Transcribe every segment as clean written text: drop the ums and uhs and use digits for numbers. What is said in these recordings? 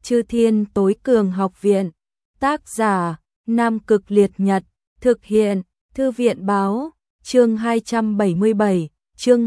Chư Thiên Tối Cường Học Viện. Tác giả: Nam Cực Liệt Nhật. Thực hiện: Thư viện báo. Chương 277. Chương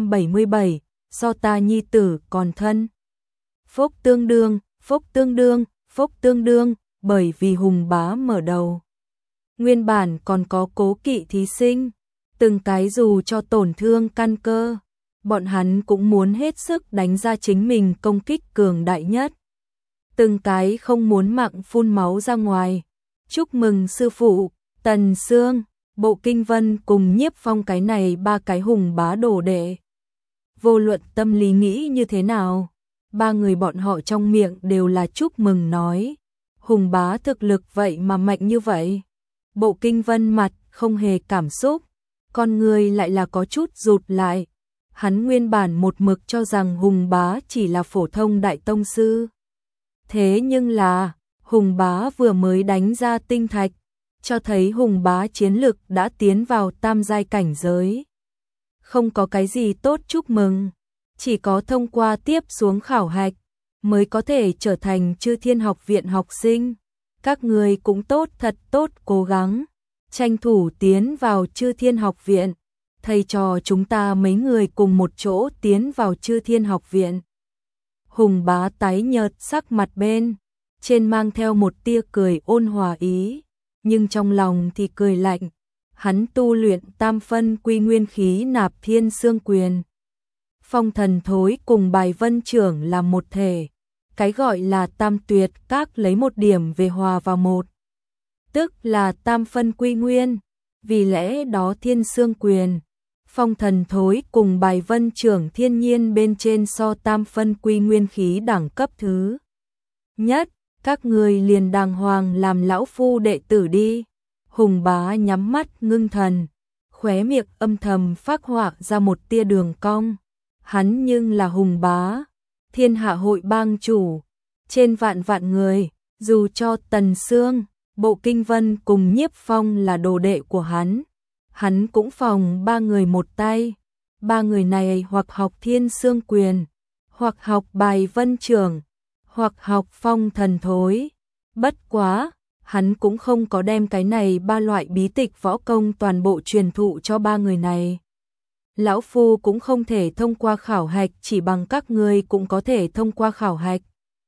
277. Do ta nhi tử còn thân. Phúc tương đương, phúc tương đương, phúc tương đương. Bởi vì Hùng Bá mở đầu, nguyên bản còn có cố kỵ thí sinh, từng cái dù cho tổn thương căn cơ, bọn hắn cũng muốn hết sức đánh ra chính mình công kích cường đại nhất. Từng cái không muốn mạng phun máu ra ngoài. Chúc mừng sư phụ, Tần Sương, Bộ Kinh Vân cùng Nhiếp Phong cái này ba cái Hùng Bá đồ đệ. Vô luận tâm lý nghĩ như thế nào, ba người bọn họ trong miệng đều là chúc mừng nói. Hùng Bá thực lực vậy mà mạnh như vậy. Bộ Kinh Vân mặt không hề cảm xúc, con người lại là có chút rụt lại. Hắn nguyên bản một mực cho rằng Hùng Bá chỉ là phổ thông đại tông sư. Thế nhưng là, Hùng Bá vừa mới đánh ra tinh thạch, cho thấy Hùng Bá chiến lực đã tiến vào tam giai cảnh giới. Không có cái gì tốt chúc mừng, chỉ có thông qua tiếp xuống khảo hạch mới có thể trở thành Chư Thiên Học Viện học sinh. Các người cũng tốt, thật tốt, cố gắng tranh thủ tiến vào Chư Thiên Học Viện. Thầy trò chúng ta mấy người cùng một chỗ tiến vào Chư Thiên Học Viện. Hùng Bá tái nhợt sắc mặt bên trên mang theo một tia cười ôn hòa ý, nhưng trong lòng thì cười lạnh. Hắn tu luyện tam phân quy nguyên khí nạp thiên xương quyền. Phong thần thối cùng bài vân trưởng là một thể. Cái gọi là tam tuyệt các lấy một điểm về hòa vào một, tức là tam phân quy nguyên. Vì lẽ đó thiên xương quyền, phong thần thối cùng bài vân trưởng thiên nhiên bên trên so tam phân quy nguyên khí đẳng cấp thứ nhất. Các người liền đàng hoàng làm lão phu đệ tử đi. Hùng Bá nhắm mắt ngưng thần, khóe miệng âm thầm phác họa ra một tia đường cong. Hắn nhưng là Hùng Bá, thiên hạ hội bang chủ, trên vạn vạn người, dù cho Tần Sương, Bộ Kinh Vân cùng Nhiếp Phong là đồ đệ của hắn cũng phòng ba người một tay. Ba người này hoặc học thiên xương quyền, hoặc học bài vân trưởng, hoặc học phong thần thối. Bất quá, hắn cũng không có đem cái này ba loại bí tịch võ công toàn bộ truyền thụ cho ba người này. Lão phu cũng không thể thông qua khảo hạch, chỉ bằng các ngươi cũng có thể thông qua khảo hạch.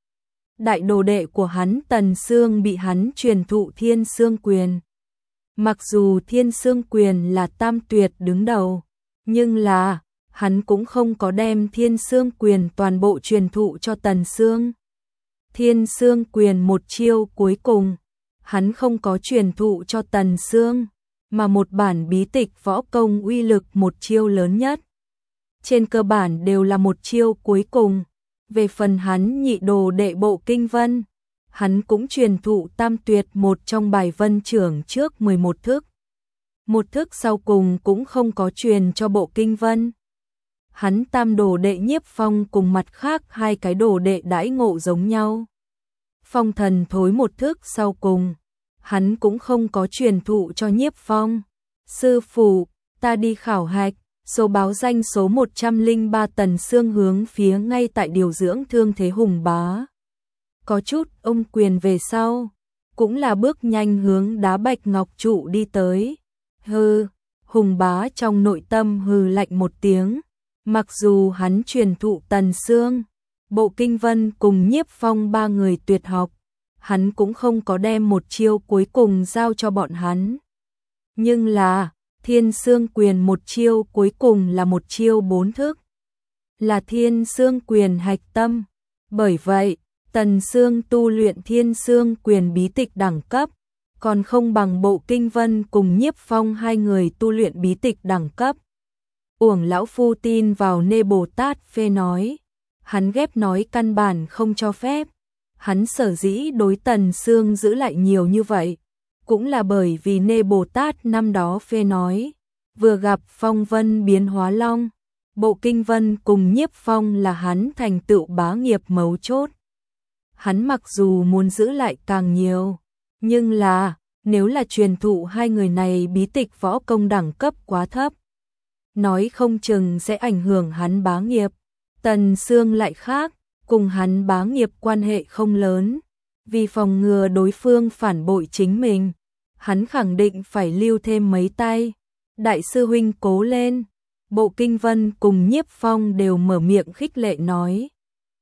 Đại đồ đệ của hắn Tần Sương bị hắn truyền thụ thiên xương quyền. Mặc dù thiên xương quyền là tam tuyệt đứng đầu, nhưng là hắn cũng không có đem thiên xương quyền toàn bộ truyền thụ cho Tần Sương. Thiên xương quyền một chiêu cuối cùng, hắn không có truyền thụ cho Tần Sương, mà một bản bí tịch võ công uy lực một chiêu lớn nhất. Trên cơ bản đều là một chiêu cuối cùng. Về phần hắn nhị đồ đệ Bộ Kinh Vân, hắn cũng truyền thụ tam tuyệt một trong bài vân trưởng trước 11 thức. Một thức sau cùng cũng không có truyền cho Bộ Kinh Vân. Hắn tam đồ đệ Nhiếp Phong cùng mặt khác hai cái đồ đệ đãi ngộ giống nhau. Phong thần thối một thức sau cùng, hắn cũng không có truyền thụ cho Nhiếp Phong. Sư phụ, ta đi khảo hạch. Số báo danh số 103 Tần Sương hướng phía ngay tại điều dưỡng thương thế Hùng Bá. Có chút ông quyền về sau, cũng là bước nhanh hướng đá bạch ngọc trụ đi tới. Hừ, Hùng Bá trong nội tâm hừ lạnh một tiếng. Mặc dù hắn truyền thụ Tần Sương, Bộ Kinh Vân cùng Nhiếp Phong ba người tuyệt học, hắn cũng không có đem một chiêu cuối cùng giao cho bọn hắn. Nhưng là thiên xương quyền một chiêu cuối cùng là một chiêu bốn thức, là thiên xương quyền hạch tâm. Bởi vậy, Tần Sương tu luyện thiên xương quyền bí tịch đẳng cấp, còn không bằng Bộ Kinh Vân cùng Nhiếp Phong hai người tu luyện bí tịch đẳng cấp. Uổng lão phu tin vào Nê Bồ Tát phê nói. Hắn ghép nói căn bản không cho phép. Hắn sở dĩ đối Tần Sương giữ lại nhiều như vậy, cũng là bởi vì Nê Bồ Tát năm đó phê nói, vừa gặp phong vân biến hóa long, Bộ Kinh Vân cùng Nhiếp Phong là hắn thành tựu bá nghiệp mấu chốt. Hắn mặc dù muốn giữ lại càng nhiều, nhưng là, nếu là truyền thụ hai người này bí tịch võ công đẳng cấp quá thấp, nói không chừng sẽ ảnh hưởng hắn bá nghiệp. Tần Sương lại khác, cùng hắn bá nghiệp quan hệ không lớn, vì phòng ngừa đối phương phản bội chính mình, hắn khẳng định phải lưu thêm mấy tay. Đại sư huynh cố lên. Bộ Kinh Vân cùng Nhiếp Phong đều mở miệng khích lệ nói.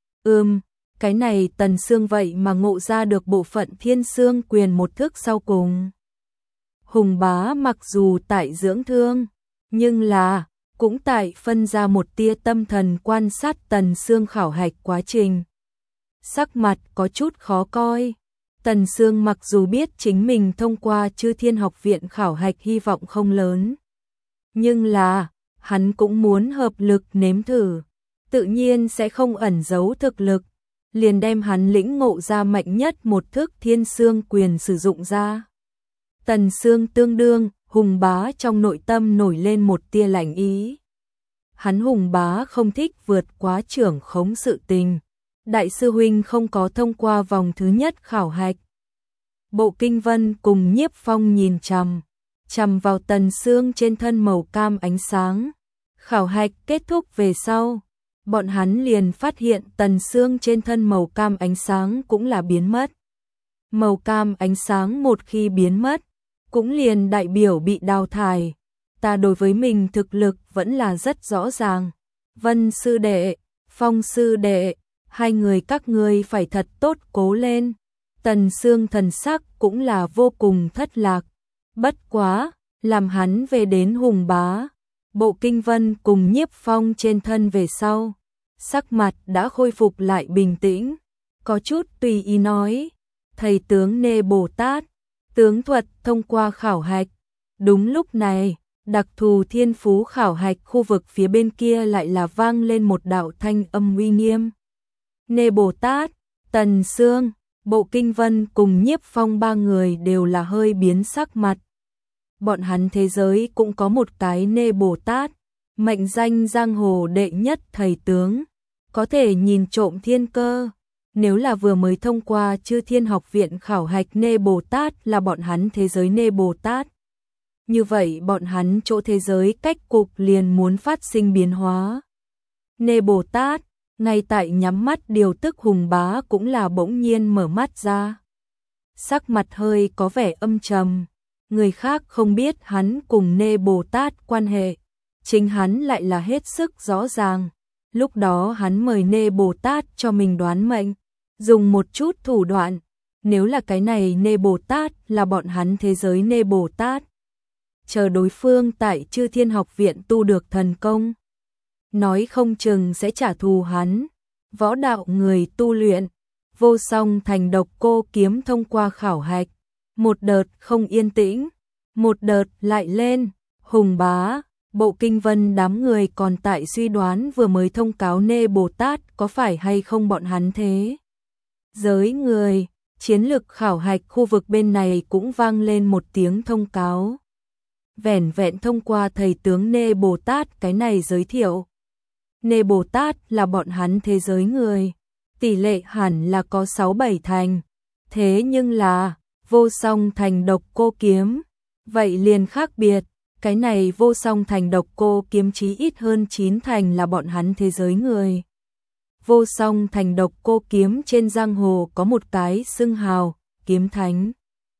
Cái này Tần Sương vậy mà ngộ ra được bộ phận Thiên Sương Quyền một thức sau cùng. Hùng bá mặc dù tại dưỡng thương, nhưng là cũng tại phân ra một tia tâm thần quan sát Tần Sương khảo hạch quá trình. Sắc mặt có chút khó coi. Tần Sương mặc dù biết chính mình thông qua Chư Thiên Học Viện khảo hạch hy vọng không lớn, nhưng là hắn cũng muốn hợp lực nếm thử, tự nhiên sẽ không ẩn giấu thực lực, liền đem hắn lĩnh ngộ ra mạnh nhất một thức Thiên Sương Quyền sử dụng ra. Tần Sương tương đương, Hùng bá trong nội tâm nổi lên một tia lạnh ý. Hắn Hùng bá không thích vượt quá trưởng khống sự tình. Đại sư huynh không có thông qua vòng thứ nhất khảo hạch. Bộ Kinh Vân cùng Nhiếp Phong nhìn chằm vào Tần Sương trên thân màu cam ánh sáng. Khảo hạch kết thúc về sau, bọn hắn liền phát hiện Tần Sương trên thân màu cam ánh sáng cũng là biến mất. Màu cam ánh sáng một khi biến mất, cũng liền đại biểu bị đào thải. Ta đối với mình thực lực vẫn là rất rõ ràng. Vân sư đệ, Phong sư đệ, hai người các ngươi phải thật tốt cố lên. Tần Sương thần sắc cũng là vô cùng thất lạc. Bất quá, làm hắn về đến Hùng bá, Bộ Kinh Vân cùng Nhiếp Phong trên thân về sau, sắc mặt đã khôi phục lại bình tĩnh, có chút tùy ý nói, thầy tướng Nê Bồ Tát, tướng thuật thông qua khảo hạch. Đúng lúc này, đặc thù thiên phú khảo hạch khu vực phía bên kia lại là vang lên một đạo thanh âm uy nghiêm. Nê Bồ Tát, Tần Sương, Bộ Kinh Vân cùng Nhiếp Phong ba người đều là hơi biến sắc mặt. Bọn hắn thế giới cũng có một cái Nê Bồ Tát, mệnh danh giang hồ đệ nhất thầy tướng, có thể nhìn trộm thiên cơ. Nếu là vừa mới thông qua Chư Thiên Học Viện khảo hạch Nê Bồ Tát là bọn hắn thế giới Nê Bồ Tát, như vậy bọn hắn chỗ thế giới cách cục liền muốn phát sinh biến hóa. Nê Bồ Tát, ngay tại nhắm mắt điều tức Hùng bá cũng là bỗng nhiên mở mắt ra. Sắc mặt hơi có vẻ âm trầm, người khác không biết hắn cùng Nê Bồ Tát quan hệ, chính hắn lại là hết sức rõ ràng. Lúc đó hắn mời Nê Bồ Tát cho mình đoán mệnh, dùng một chút thủ đoạn, nếu là cái này Nê Bồ Tát là bọn hắn thế giới Nê Bồ Tát, chờ đối phương tại Chư Thiên Học Viện tu được thần công, nói không chừng sẽ trả thù hắn. Võ đạo người tu luyện, Vô Song Thành Độc Cô Kiếm thông qua khảo hạch, một đợt không yên tĩnh, một đợt lại lên. Hùng bá, Bộ Kinh Vân đám người còn tại suy đoán vừa mới thông cáo Nê Bồ Tát có phải hay không bọn hắn thế giới người. Chiến lực khảo hạch khu vực bên này cũng vang lên một tiếng thông cáo. Vẻn vẹn thông qua thầy tướng Nê Bồ Tát cái này giới thiệu, Nê Bồ Tát là bọn hắn thế giới người, tỷ lệ hẳn là có 6-7 thành. Thế nhưng là Vô Song Thành Độc Cô Kiếm, vậy liền khác biệt. Cái này Vô Song Thành Độc Cô Kiếm chí ít hơn 9 thành là bọn hắn thế giới người. Vô Song Thành Độc Cô Kiếm trên giang hồ có một cái xưng hào, kiếm thánh.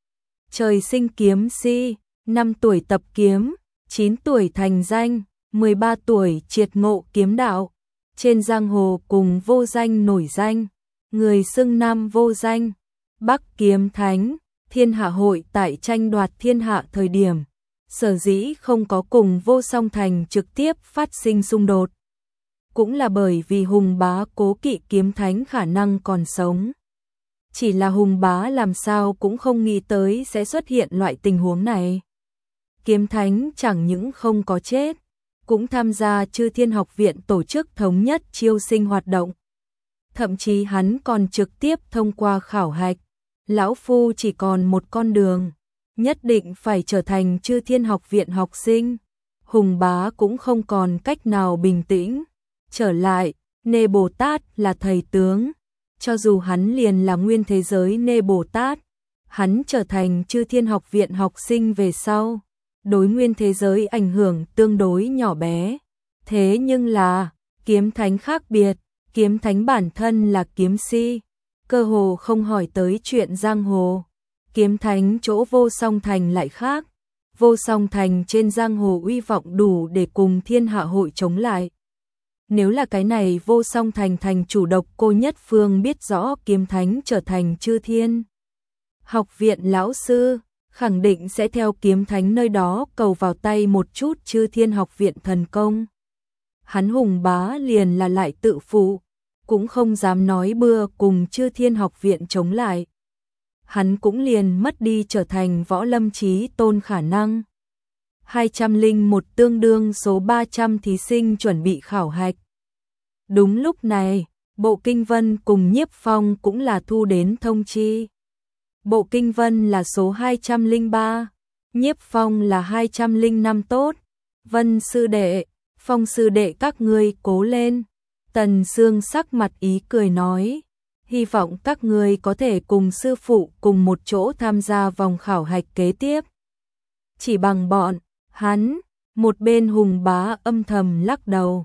Trời sinh kiếm si, 5 tuổi tập kiếm, 9 tuổi thành danh, 13 tuổi triệt ngộ kiếm đạo. Trên giang hồ cùng vô danh nổi danh, người xưng Nam vô danh, Bắc kiếm thánh. Thiên Hạ hội tại tranh đoạt thiên hạ thời điểm, sở dĩ không có cùng Vô Song Thành trực tiếp phát sinh xung đột, cũng là bởi vì Hùng bá cố kỵ kiếm thánh khả năng còn sống. Chỉ là Hùng bá làm sao cũng không nghĩ tới sẽ xuất hiện loại tình huống này. Kiếm thánh chẳng những không có chết, cũng tham gia Chư Thiên Học Viện tổ chức thống nhất chiêu sinh hoạt động. Thậm chí hắn còn trực tiếp thông qua khảo hạch. Lão Phu chỉ còn một con đường, nhất định phải trở thành Chư Thiên Học Viện học sinh. Hùng bá cũng không còn cách nào bình tĩnh. Trở lại, Nê Bồ Tát là thầy tướng. Cho dù hắn liền là nguyên thế giới Nê Bồ Tát, hắn trở thành Chư Thiên Học Viện học sinh về sau, đối nguyên thế giới ảnh hưởng tương đối nhỏ bé. Thế nhưng là, kiếm thánh khác biệt, Kiếm Thánh bản thân là kiếm si, cơ hồ không hỏi tới chuyện giang hồ. Kiếm Thánh chỗ Vô Song Thành lại khác. Vô Song Thành trên giang hồ uy vọng đủ để cùng Thiên Hạ hội chống lại. Nếu là cái này Vô Song Thành thành chủ độc cô nhất phương biết rõ Kiếm Thánh trở thành chư thiên học viện lão sư, khẳng định sẽ theo Kiếm Thánh nơi đó cầu vào tay một chút chư thiên học viện thần công. Hắn Hùng Bá liền là lại tự phụ, cũng không dám nói bừa cùng chư thiên học viện chống lại. Hắn cũng liền mất đi trở thành võ lâm chí tôn khả năng. 201 tương đương số 300 thí sinh chuẩn bị khảo hạch. Đúng lúc này, Bộ Kinh Vân cùng Nhiếp Phong cũng là thu đến thông chi. Bộ Kinh Vân là số 203, Nhiếp Phong là 205 tốt. Vân sư đệ, Phong sư đệ các ngươi cố lên. Tần Sương sắc mặt ý cười nói, hy vọng các ngươi có thể cùng sư phụ cùng một chỗ tham gia vòng khảo hạch kế tiếp. Chỉ bằng bọn hắn, một bên Hùng Bá âm thầm lắc đầu.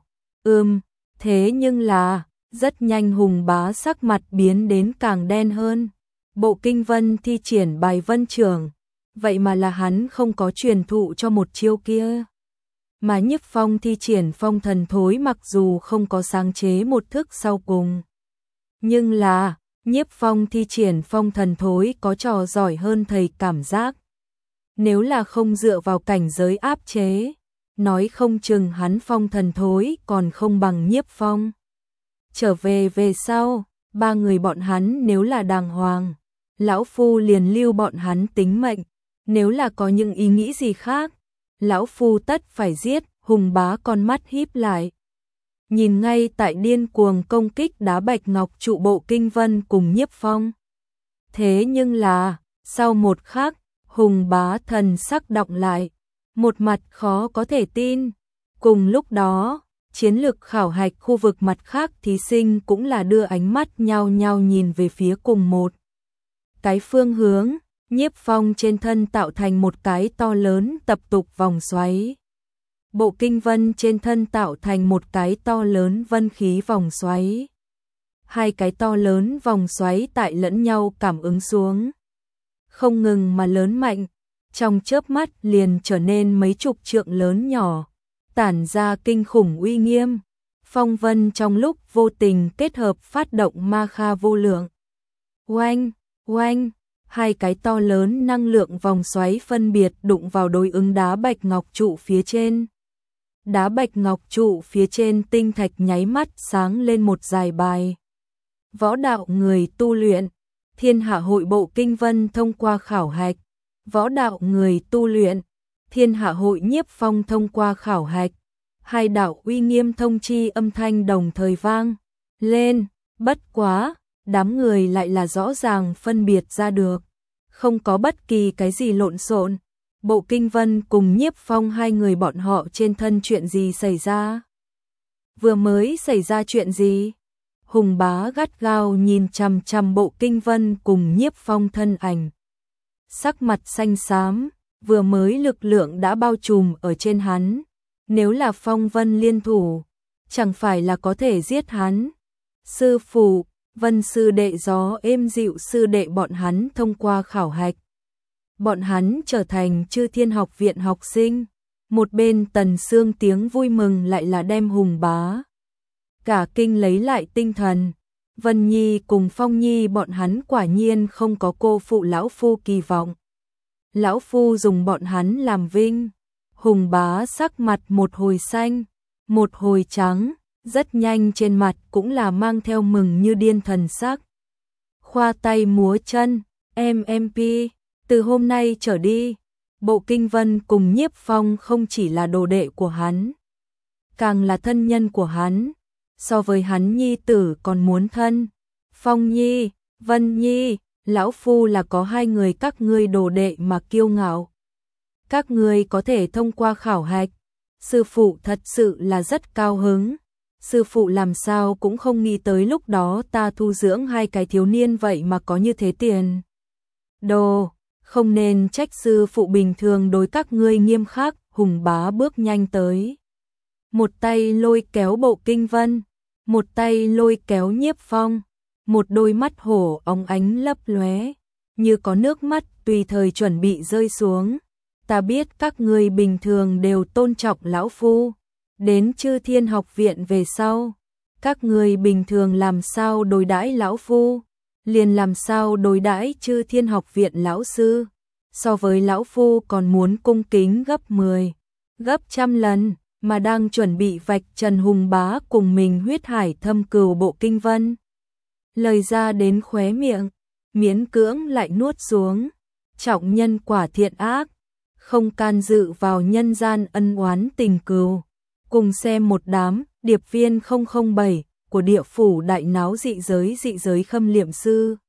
Thế nhưng là, rất nhanh Hùng Bá sắc mặt biến đến càng đen hơn. Bộ Kinh Vân thi triển bài vân trưởng, vậy mà là hắn không có truyền thụ cho một chiêu kia. Mà Nhiếp Phong thi triển phong thần thối mặc dù không có sáng chế một thức sau cùng. Nhưng là, Nhiếp Phong thi triển phong thần thối có trò giỏi hơn thầy cảm giác. Nếu là không dựa vào cảnh giới áp chế, nói không chừng hắn phong thần thối còn không bằng Nhiếp Phong. Trở về sau, ba người bọn hắn nếu là đàng hoàng, lão phu liền lưu bọn hắn tính mệnh, nếu là có những ý nghĩ gì khác, lão phu tất phải giết. Hùng Bá con mắt híp lại, nhìn ngay tại điên cuồng công kích đá bạch ngọc trụ Bộ Kinh Vân cùng Nhiếp Phong. Thế nhưng là, sau một khắc, Hùng Bá thần sắc đọng lại, một mặt khó có thể tin. Cùng lúc đó, chiến lược khảo hạch khu vực mặt khác thí sinh cũng là đưa ánh mắt nhao nhao nhìn về phía cùng một cái phương hướng. Nhiếp Phong trên thân tạo thành một cái to lớn tập tục vòng xoáy. Bộ Kinh Vân trên thân tạo thành một cái to lớn vân khí vòng xoáy. Hai cái to lớn vòng xoáy tại lẫn nhau cảm ứng xuống, không ngừng mà lớn mạnh, trong chớp mắt liền trở nên mấy chục trượng lớn nhỏ, tản ra kinh khủng uy nghiêm. Phong vân trong lúc vô tình kết hợp phát động ma kha vô lượng. Oanh, oanh, hai cái to lớn năng lượng vòng xoáy phân biệt đụng vào đối ứng đá bạch ngọc trụ phía trên. Đá bạch ngọc trụ phía trên tinh thạch nháy mắt sáng lên một dải bài. Võ đạo người tu luyện, Thiên Hạ hội Bộ Kinh Vân thông qua khảo hạch. Võ đạo người tu luyện, Thiên Hạ hội Nhiếp Phong thông qua khảo hạch. Hai đạo uy nghiêm thông chi âm thanh đồng thời vang lên, bất quá, đám người lại là rõ ràng phân biệt ra được, không có bất kỳ cái gì lộn xộn. Bộ Kinh Vân cùng Nhiếp Phong hai người bọn họ trên thân chuyện gì xảy ra? Vừa mới xảy ra chuyện gì? Hùng Bá gắt gao nhìn chằm chằm Bộ Kinh Vân cùng Nhiếp Phong thân ảnh. Sắc mặt xanh xám, vừa mới lực lượng đã bao trùm ở trên hắn. Nếu là Phong Vân liên thủ, chẳng phải là có thể giết hắn. Sư phụ, Vân sư đệ gió êm dịu sư đệ bọn hắn thông qua khảo hạch. Bọn hắn trở thành chư thiên học viện học sinh. Một bên Tần Sương tiếng vui mừng lại là đem Hùng Bá cả kinh lấy lại tinh thần. Vân Nhi cùng Phong Nhi bọn hắn quả nhiên không có cô phụ lão phu kỳ vọng. Lão phu dùng bọn hắn làm vinh. Hùng Bá sắc mặt một hồi xanh, một hồi trắng, rất nhanh trên mặt cũng là mang theo mừng như điên thần sắc. Khoa tay múa chân, MMP, từ hôm nay trở đi, Bộ Kinh Vân cùng Nhiếp Phong không chỉ là đồ đệ của hắn, càng là thân nhân của hắn, so với hắn nhi tử còn muốn thân. Phong Nhi, Vân Nhi, lão phu là có hai người các ngươi đồ đệ mà kiêu ngạo. Các ngươi có thể thông qua khảo hạch, sư phụ thật sự là rất cao hứng. Sư phụ làm sao cũng không nghĩ tới lúc đó ta thu dưỡng hai cái thiếu niên vậy mà có như thế tiền đồ, không nên trách sư phụ bình thường đối các ngươi nghiêm khắc. Hùng Bá bước nhanh tới, một tay lôi kéo Bộ Kinh Vân, một tay lôi kéo Nhiếp Phong, một đôi mắt hổ óng ánh lấp lóe, như có nước mắt tùy thời chuẩn bị rơi xuống. Ta biết các ngươi bình thường đều tôn trọng lão phu, đến Chư Thiên học viện về sau, các ngươi bình thường làm sao đối đãi lão phu, liền làm sao đối đãi Chư Thiên học viện lão sư, so với lão phu còn muốn cung kính gấp 10, gấp trăm lần, mà đang chuẩn bị vạch trần Hùng Bá cùng mình huyết hải thâm cừu bộ kinh vân. Lời ra đến khóe miệng, miễn cưỡng lại nuốt xuống, trọng nhân quả thiện ác, không can dự vào nhân gian ân oán tình cừu. Cùng xem một đám điệp viên 007 của địa phủ đại náo dị giới khâm liệm sư.